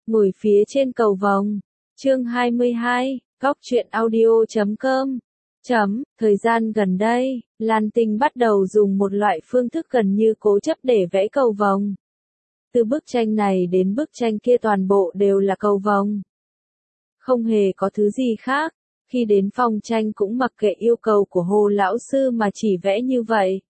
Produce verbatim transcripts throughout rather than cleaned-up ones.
Ngồi phía trên cầu vồng. Chương hai mươi hai, góc truyện audio chấm com. Chấm, thời gian gần đây, Lan Tinh bắt đầu dùng một loại phương thức gần như cố chấp để vẽ cầu vồng. Từ bức tranh này đến bức tranh kia toàn bộ đều là cầu vồng. Không hề có thứ gì khác, khi đến phòng tranh cũng mặc kệ yêu cầu của Hồ lão sư mà chỉ vẽ như vậy.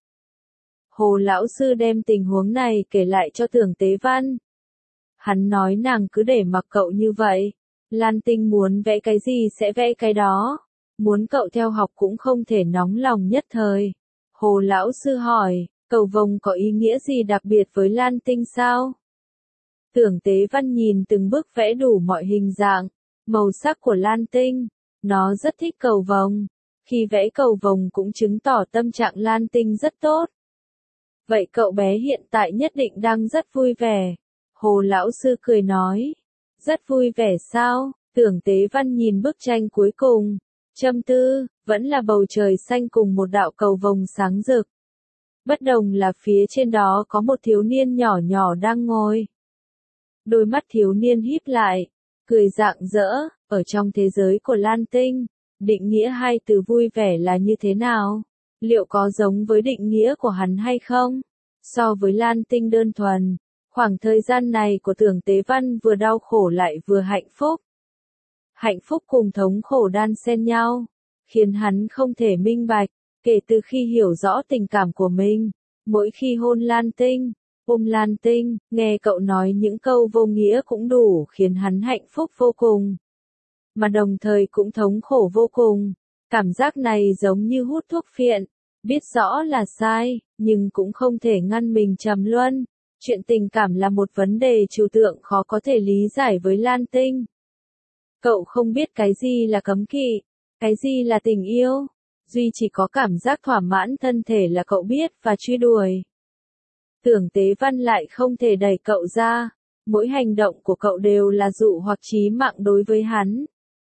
Hồ lão sư đem tình huống này kể lại cho Tưởng Tế Văn. Hắn nói nàng cứ để mặc cậu như vậy, Lan Tinh muốn vẽ cái gì sẽ vẽ cái đó, muốn cậu theo học cũng không thể nóng lòng nhất thời. Hồ lão sư hỏi, cầu vồng có ý nghĩa gì đặc biệt với Lan Tinh sao? Tưởng Tế Văn nhìn từng bức vẽ đủ mọi hình dạng, màu sắc của Lan Tinh, nó rất thích cầu vồng, khi vẽ cầu vồng cũng chứng tỏ tâm trạng Lan Tinh rất tốt. Vậy cậu bé hiện tại nhất định đang rất vui vẻ. Hồ lão sư cười nói, rất vui vẻ sao? Tưởng Tế Văn nhìn bức tranh cuối cùng, châm tư, vẫn là bầu trời xanh cùng một đạo cầu vồng sáng rực. Bất đồng là phía trên đó có một thiếu niên nhỏ nhỏ đang ngồi. Đôi mắt thiếu niên híp lại, cười rạng rỡ, ở trong thế giới của Lan Tinh, định nghĩa hai từ vui vẻ là như thế nào? Liệu có giống với định nghĩa của hắn hay không? So với Lan Tinh đơn thuần, khoảng thời gian này của Tưởng Tế Văn vừa đau khổ lại vừa hạnh phúc. Hạnh phúc cùng thống khổ đan xen nhau, khiến hắn không thể minh bạch, kể từ khi hiểu rõ tình cảm của mình, mỗi khi hôn Lan Tinh, ôm Lan Tinh, nghe cậu nói những câu vô nghĩa cũng đủ khiến hắn hạnh phúc vô cùng. Mà đồng thời cũng thống khổ vô cùng, cảm giác này giống như hút thuốc phiện, biết rõ là sai, nhưng cũng không thể ngăn mình trầm luân. Chuyện tình cảm là một vấn đề trừu tượng khó có thể lý giải với Lan Tinh. Cậu không biết cái gì là cấm kỵ, cái gì là tình yêu, duy chỉ có cảm giác thỏa mãn thân thể là cậu biết và truy đuổi. Tưởng Tế Văn lại không thể đẩy cậu ra, mỗi hành động của cậu đều là dụ hoặc chí mạng đối với hắn.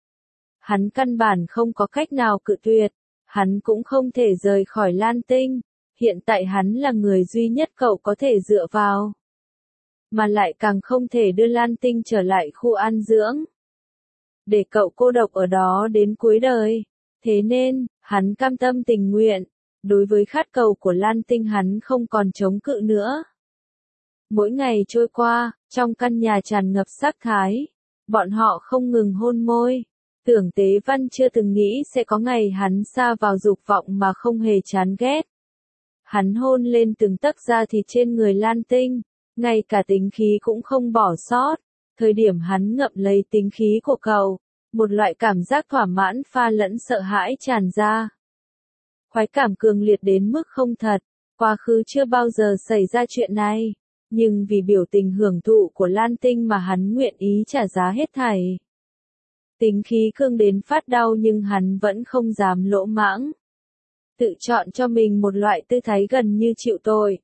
Hắn căn bản không có cách nào cự tuyệt, hắn cũng không thể rời khỏi Lan Tinh, hiện tại hắn là người duy nhất cậu có thể dựa vào. Mà lại càng không thể đưa Lan Tinh trở lại khu an dưỡng. Để cậu cô độc ở đó đến cuối đời. Thế nên, hắn cam tâm tình nguyện, đối với khát cầu của Lan Tinh hắn không còn chống cự nữa. Mỗi ngày trôi qua, trong căn nhà tràn ngập sắc thái, bọn họ không ngừng hôn môi. Tưởng Tế Văn chưa từng nghĩ sẽ có ngày hắn sa vào dục vọng mà không hề chán ghét. Hắn hôn lên từng tấc da thịt trên người Lan Tinh, ngay cả tính khí cũng không bỏ sót. Thời điểm hắn ngậm lấy tính khí của cậu, một loại cảm giác thỏa mãn pha lẫn sợ hãi tràn ra. Khoái cảm cường liệt đến mức không thật, quá khứ chưa bao giờ xảy ra chuyện này, nhưng vì biểu tình hưởng thụ của Lan Tinh mà hắn nguyện ý trả giá hết thảy. Tính khí cương đến phát đau nhưng hắn vẫn không dám lỗ mãng. Tự chọn cho mình một loại tư thái gần như chịu tội.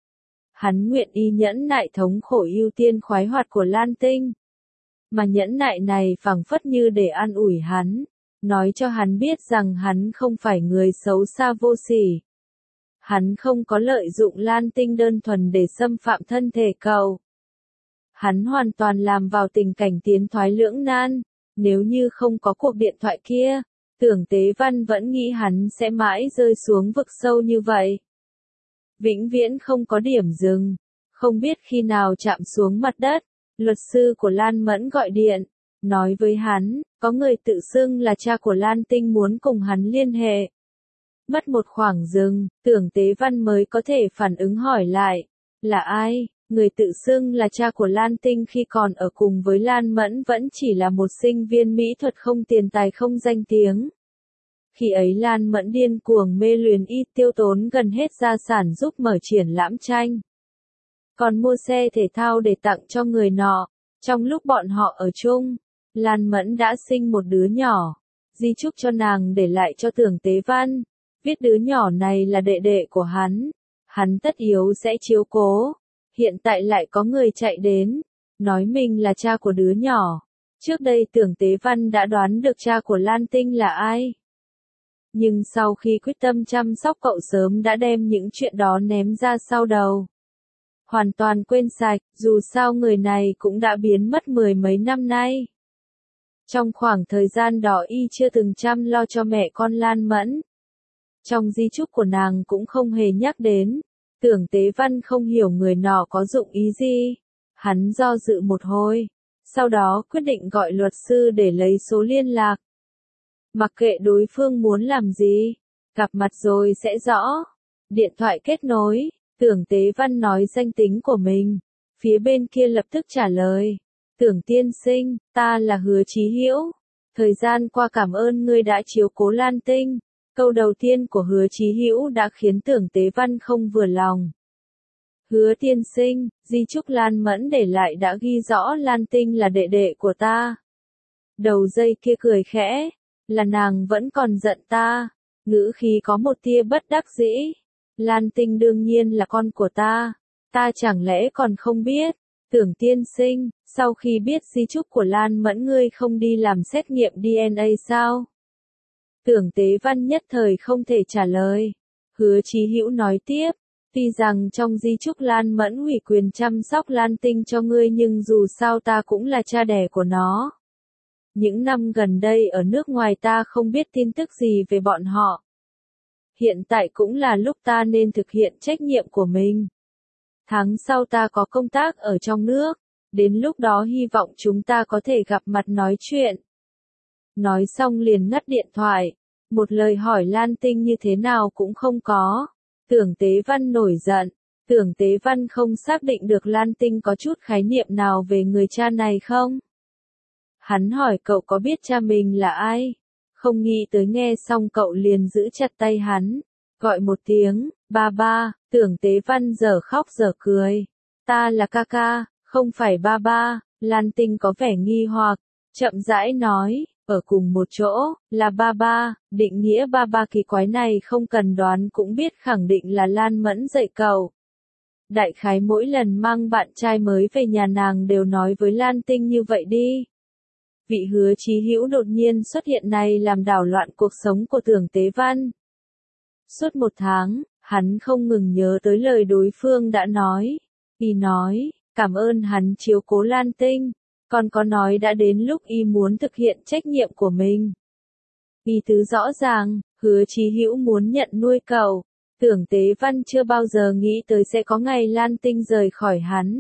Hắn nguyện ý nhẫn nại thống khổ ưu tiên khoái hoạt của Lan Tinh. Mà nhẫn nại này phảng phất như để an ủi hắn, nói cho hắn biết rằng hắn không phải người xấu xa vô sỉ. Hắn không có lợi dụng Lan Tinh đơn thuần để xâm phạm thân thể cậu. Hắn hoàn toàn làm vào tình cảnh tiến thoái lưỡng nan, nếu như không có cuộc điện thoại kia, Tưởng Tế Văn vẫn nghĩ hắn sẽ mãi rơi xuống vực sâu như vậy. Vĩnh viễn không có điểm dừng, không biết khi nào chạm xuống mặt đất. Luật sư của Lan Mẫn gọi điện, nói với hắn, có người tự xưng là cha của Lan Tinh muốn cùng hắn liên hệ. Mất một khoảng dừng, Tưởng Tế Văn mới có thể phản ứng hỏi lại, là ai? Người tự xưng là cha của Lan Tinh khi còn ở cùng với Lan Mẫn vẫn chỉ là một sinh viên mỹ thuật không tiền tài không danh tiếng. Khi ấy Lan Mẫn điên cuồng mê luyến y tiêu tốn gần hết gia sản giúp mở triển lãm tranh. Còn mua xe thể thao để tặng cho người nọ. Trong lúc bọn họ ở chung, Lan Mẫn đã sinh một đứa nhỏ. Di chúc cho nàng để lại cho Tưởng Tế Văn. Viết đứa nhỏ này là đệ đệ của hắn. Hắn tất yếu sẽ chiếu cố. Hiện tại lại có người chạy đến, nói mình là cha của đứa nhỏ. Trước đây Tưởng Tế Văn đã đoán được cha của Lan Tinh là ai. Nhưng sau khi quyết tâm chăm sóc cậu sớm đã đem những chuyện đó ném ra sau đầu. hoàn toàn quên sạch, dù sao người này cũng đã biến mất mười mấy năm nay. Trong khoảng thời gian đó y chưa từng chăm lo cho mẹ con Lan Mẫn. Trong di chúc của nàng cũng không hề nhắc đến. Tưởng Tế Văn không hiểu người nọ có dụng ý gì. Hắn do dự một hồi. Sau đó quyết định gọi luật sư để lấy số liên lạc. Mặc kệ đối phương muốn làm gì. Gặp mặt rồi sẽ rõ. Điện thoại kết nối. Tưởng Tế Văn nói danh tính của mình. Phía bên kia lập tức trả lời. Tưởng tiên sinh, ta là Hứa Chí Hữu. Thời gian qua cảm ơn ngươi đã chiếu cố Lan Tinh. Câu đầu tiên của Hứa Chí Hữu đã khiến Tưởng Tế Văn không vừa lòng. Hứa tiên sinh, di chúc Lan Mẫn để lại đã ghi rõ Lan Tinh là đệ đệ của ta. Đầu dây kia cười khẽ, là nàng vẫn còn giận ta. Ngữ khí có một tia bất đắc dĩ. Lan Tinh đương nhiên là con của ta. Ta chẳng lẽ còn không biết. Tưởng tiên sinh, sau khi biết di chúc của Lan Mẫn ngươi không đi làm xét nghiệm đê en a sao? Tưởng Tế Văn nhất thời không thể trả lời. Hứa Chí Hữu nói tiếp, tuy rằng trong di chúc Lan Mẫn ủy quyền chăm sóc Lan Tinh cho ngươi nhưng dù sao ta cũng là cha đẻ của nó. Những năm gần đây ở nước ngoài ta không biết tin tức gì về bọn họ. Hiện tại cũng là lúc ta nên thực hiện trách nhiệm của mình. Tháng sau ta có công tác ở trong nước, đến lúc đó hy vọng chúng ta có thể gặp mặt nói chuyện. Nói xong liền ngắt điện thoại, một lời hỏi Lan Tinh như thế nào cũng không có. Tưởng Tế Văn nổi giận, Tưởng Tế Văn không xác định được Lan Tinh có chút khái niệm nào về người cha này không? Hắn hỏi cậu có biết cha mình là ai? Không nghĩ tới nghe xong cậu liền giữ chặt tay hắn, gọi một tiếng, ba ba. Tưởng Tế Văn giờ khóc giờ cười. Ta là ca ca, không phải ba ba. Lan Tinh có vẻ nghi hoặc, chậm rãi nói, ở cùng một chỗ, là ba ba. Định nghĩa ba ba kỳ quái này không cần đoán cũng biết khẳng định là Lan Mẫn dạy cậu. Đại khái mỗi lần mang bạn trai mới về nhà nàng đều nói với Lan Tinh như vậy đi. Vị Hứa Chí Hữu đột nhiên xuất hiện này làm đảo loạn cuộc sống của Tưởng Tế Văn. Suốt một tháng, hắn không ngừng nhớ tới lời đối phương đã nói. Y nói, cảm ơn hắn chiếu cố Lan Tinh, còn có nói đã đến lúc y muốn thực hiện trách nhiệm của mình. Y tứ rõ ràng, Hứa Chí Hữu muốn nhận nuôi cậu. Tưởng Tế Văn chưa bao giờ nghĩ tới sẽ có ngày Lan Tinh rời khỏi hắn.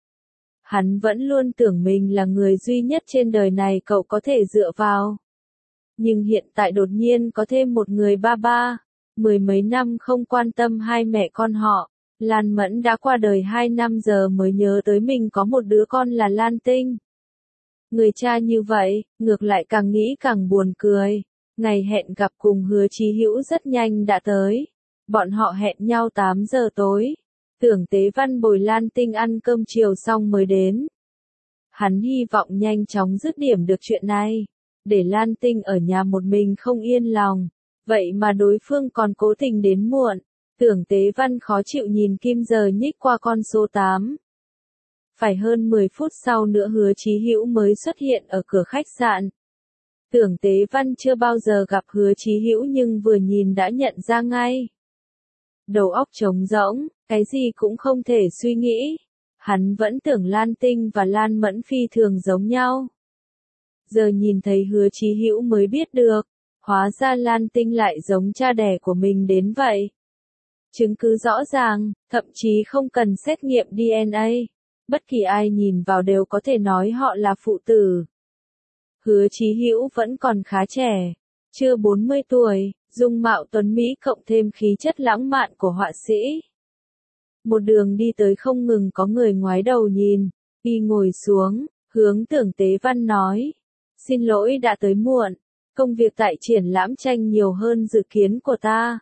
Hắn vẫn luôn tưởng mình là người duy nhất trên đời này cậu có thể dựa vào. Nhưng hiện tại đột nhiên có thêm một người ba ba. Mười mấy năm không quan tâm hai mẹ con họ, Lan Mẫn đã qua đời hai năm giờ mới nhớ tới mình có một đứa con là Lan Tinh. Người cha như vậy, ngược lại càng nghĩ càng buồn cười. Ngày hẹn gặp cùng Hứa Chí Hữu rất nhanh đã tới. Bọn họ hẹn nhau tám giờ tối. Tưởng Tế Văn bồi Lan Tinh ăn cơm chiều xong mới đến. Hắn hy vọng nhanh chóng dứt điểm được chuyện này. Để Lan Tinh ở nhà một mình không yên lòng. Vậy mà đối phương còn cố tình đến muộn. Tưởng Tế Văn khó chịu nhìn kim giờ nhích qua con số tám. Phải hơn mười phút sau nữa Hứa Chí Hữu mới xuất hiện ở cửa khách sạn. Tưởng Tế Văn chưa bao giờ gặp Hứa Chí Hữu nhưng vừa nhìn đã nhận ra ngay. Đầu óc trống rỗng, cái gì cũng không thể suy nghĩ. Hắn vẫn tưởng Lan Tinh và Lan Mẫn phi thường giống nhau. Giờ nhìn thấy Hứa Chí Hữu mới biết được. Hóa ra Lan Tinh lại giống cha đẻ của mình đến vậy. Chứng cứ rõ ràng, thậm chí không cần xét nghiệm đê en a. Bất kỳ ai nhìn vào đều có thể nói họ là phụ tử. Hứa Chí Hữu vẫn còn khá trẻ, chưa bốn mươi tuổi, dung mạo tuấn mỹ cộng thêm khí chất lãng mạn của họa sĩ. Một đường đi tới không ngừng có người ngoái đầu nhìn, y ngồi xuống, hướng Tưởng Tế Văn nói. Xin lỗi đã tới muộn. Công việc tại triển lãm tranh nhiều hơn dự kiến của ta.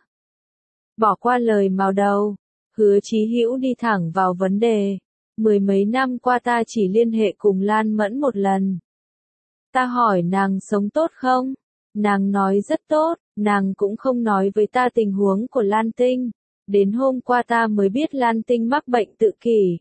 Bỏ qua lời màu đầu, Hứa Chí Hữu đi thẳng vào vấn đề. Mười mấy năm qua ta chỉ liên hệ cùng Lan Mẫn một lần. Ta hỏi nàng sống tốt không? Nàng nói rất tốt, nàng cũng không nói với ta tình huống của Lan Tinh. Đến hôm qua ta mới biết Lan Tinh mắc bệnh tự kỷ.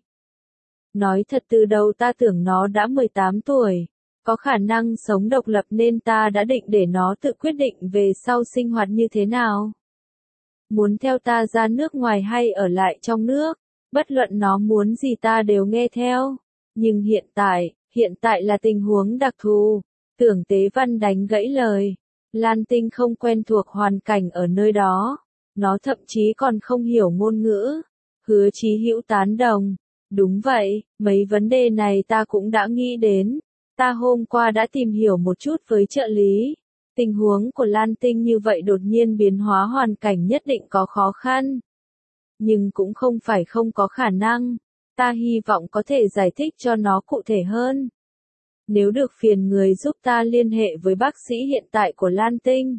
Nói thật từ đầu ta tưởng nó đã mười tám tuổi. Có khả năng sống độc lập nên ta đã định để nó tự quyết định về sau sinh hoạt như thế nào. Muốn theo ta ra nước ngoài hay ở lại trong nước. Bất luận nó muốn gì ta đều nghe theo. Nhưng hiện tại, hiện tại là tình huống đặc thù. Tưởng Tế Văn đánh gãy lời. Lan Tinh không quen thuộc hoàn cảnh ở nơi đó. Nó thậm chí còn không hiểu ngôn ngữ. Hứa Chí Hữu tán đồng. Đúng vậy, mấy vấn đề này ta cũng đã nghĩ đến. Ta hôm qua đã tìm hiểu một chút với trợ lý. Tình huống của Lan Tinh như vậy đột nhiên biến hóa hoàn cảnh nhất định có khó khăn. Nhưng cũng không phải không có khả năng. Ta hy vọng có thể giải thích cho nó cụ thể hơn. Nếu được phiền người giúp ta liên hệ với bác sĩ hiện tại của Lan Tinh.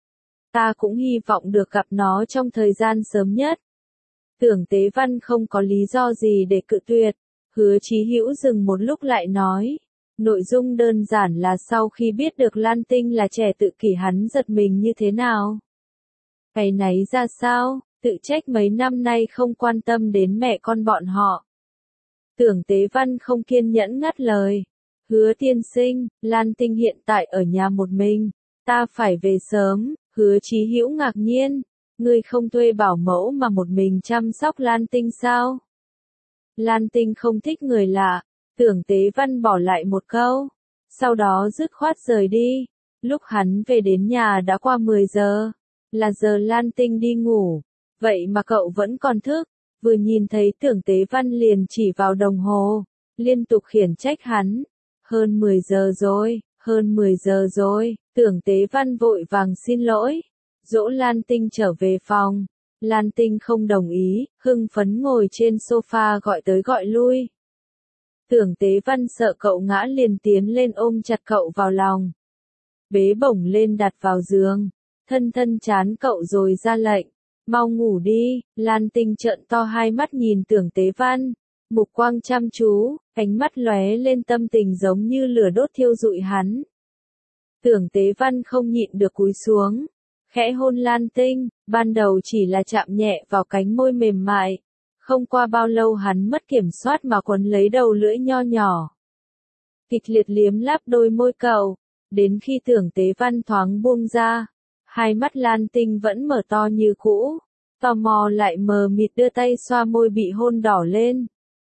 Ta cũng hy vọng được gặp nó trong thời gian sớm nhất. Tưởng Tế Văn không có lý do gì để cự tuyệt. Hứa Chí Hữu dừng một lúc lại nói. Nội dung đơn giản là sau khi biết được Lan Tinh là trẻ tự kỷ hắn giật mình như thế nào. Cái náy ra sao, tự trách mấy năm nay không quan tâm đến mẹ con bọn họ. Tưởng Tế Văn không kiên nhẫn ngắt lời. Hứa tiên sinh, Lan Tinh hiện tại ở nhà một mình. Ta phải về sớm. Hứa Chí Hữu ngạc nhiên. Ngươi không thuê bảo mẫu mà một mình chăm sóc Lan Tinh sao? Lan Tinh không thích người lạ. Tưởng Tế Văn bỏ lại một câu. Sau đó dứt khoát rời đi. Lúc hắn về đến nhà đã qua mười giờ. Là giờ Lan Tinh đi ngủ. Vậy mà cậu vẫn còn thức. Vừa nhìn thấy Tưởng Tế Văn liền chỉ vào đồng hồ. Liên tục khiển trách hắn. Hơn mười giờ rồi, hơn mười giờ rồi. Tưởng Tế Văn vội vàng xin lỗi. Dỗ Lan Tinh trở về phòng. Lan Tinh không đồng ý, hưng phấn ngồi trên sofa gọi tới gọi lui. Tưởng Tế Văn sợ cậu ngã liền tiến lên ôm chặt cậu vào lòng. Bế bổng lên đặt vào giường. Thân thân chán cậu rồi ra lệnh. Mau ngủ đi. Lan Tinh trợn to hai mắt nhìn Tưởng Tế Văn. Mục quang chăm chú, ánh mắt lóe lên tâm tình giống như lửa đốt thiêu rụi hắn. Tưởng Tế Văn không nhịn được cúi xuống. Khẽ hôn Lan Tinh, ban đầu chỉ là chạm nhẹ vào cánh môi mềm mại. Không qua bao lâu hắn mất kiểm soát mà quấn lấy đầu lưỡi nho nhỏ. Kịch liệt liếm láp đôi môi cậu, đến khi Tưởng Tế Văn thoáng buông ra. Hai mắt Lan Tinh vẫn mở to như cũ, tò mò lại mờ mịt đưa tay xoa môi bị hôn đỏ lên.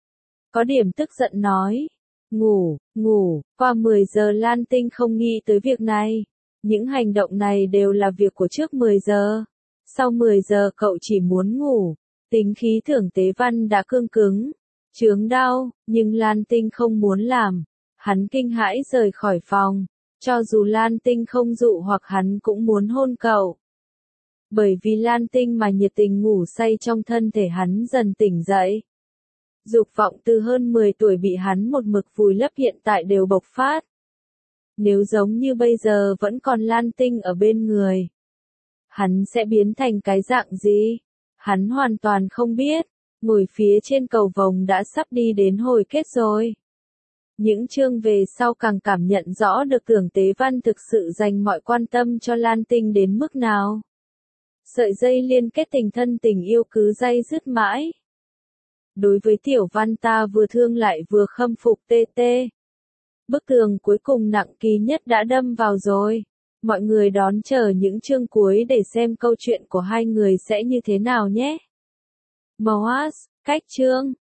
Có điểm tức giận nói, ngủ, ngủ, qua mười giờ Lan Tinh không nghĩ tới việc này. Những hành động này đều là việc của trước mười giờ. Sau mười giờ cậu chỉ muốn ngủ. Tính khí Tưởng Tế Văn đã cương cứng, chướng đau, nhưng Lan Tinh không muốn làm. Hắn kinh hãi rời khỏi phòng. Cho dù Lan Tinh không dụ hoặc hắn cũng muốn hôn cậu. Bởi vì Lan Tinh mà nhiệt tình ngủ say trong thân thể hắn dần tỉnh dậy. Dục vọng từ hơn mười tuổi bị hắn một mực vùi lấp hiện tại đều bộc phát. Nếu giống như bây giờ vẫn còn Lan Tinh ở bên người, hắn sẽ biến thành cái dạng gì? Hắn hoàn toàn không biết. Ngồi phía trên cầu vồng đã sắp đi đến hồi kết rồi. Những chương về sau càng cảm nhận rõ được Tưởng Tế Văn thực sự dành mọi quan tâm cho Lan Tinh đến mức nào. Sợi dây liên kết tình thân tình yêu cứ day dứt mãi. Đối với Tiểu Văn ta vừa thương lại vừa khâm phục tê tê. Bức tường cuối cùng nặng ký nhất đã đâm vào rồi. Mọi người đón chờ những chương cuối để xem câu chuyện của hai người sẽ như thế nào nhé. Moas, cách chương